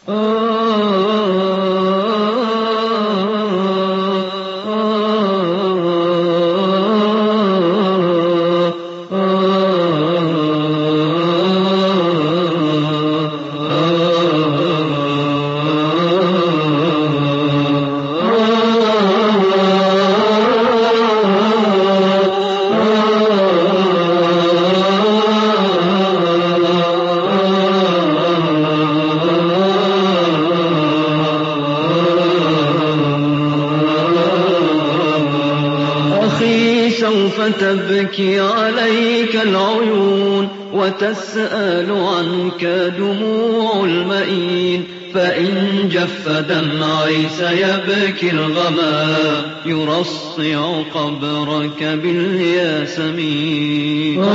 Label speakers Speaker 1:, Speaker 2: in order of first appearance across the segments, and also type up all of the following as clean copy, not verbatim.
Speaker 1: سوف تبكي عليك العيون وتسأل عنك دموع المئين، فإن جف دمعي سيبكي الغمام يرصع قبرك بالياسمين.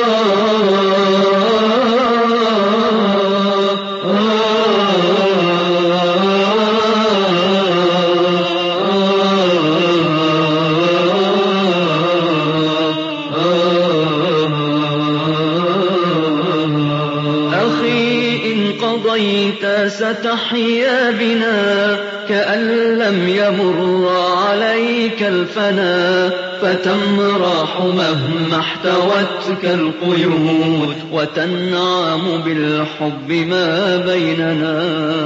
Speaker 1: قضيت ستحيا بنا كأن لم يمر عليك الفنا، فتمرح مهما احتوتك القيود وتنعم بالحب ما بيننا.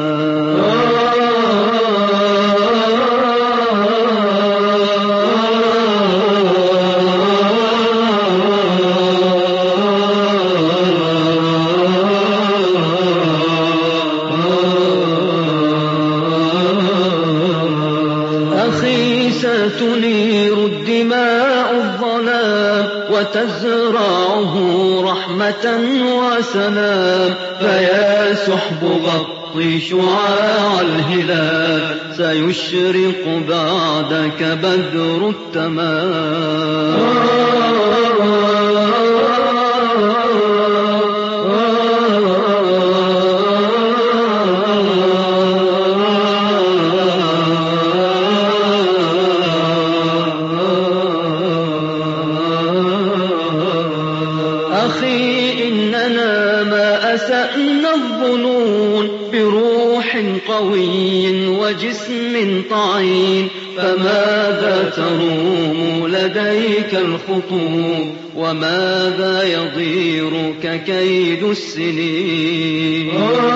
Speaker 1: ستنير الدماء الظلام وتزرعه رحمة وسلام، فيا سحب غطي شعاع الهلال سيشرق بعدك بدر التمام. أخي إننا ما أسأنا الظنون بروح قوي وجسم طعين، فماذا تروم لديك الخطوب وماذا يضيرك كيد السنين.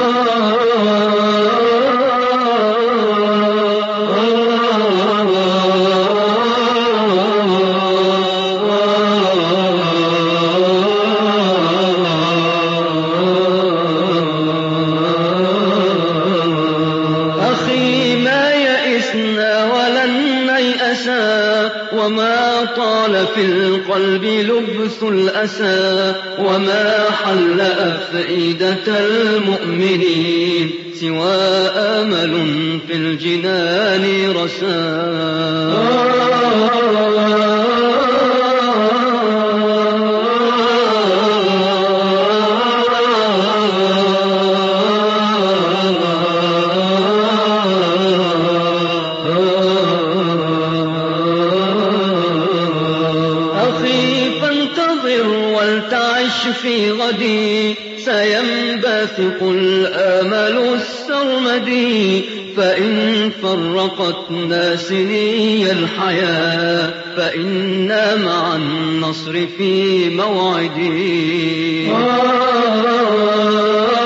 Speaker 1: وما طال في القلب لبث الأسى، وما حل أفئدة المؤمنين سوى آمل في الجنان رسى. ولتعش في غدي سينبثق الآمل السرمدي، فإن فرقتنا سني الحياة فإنا مع النصر في موعدي.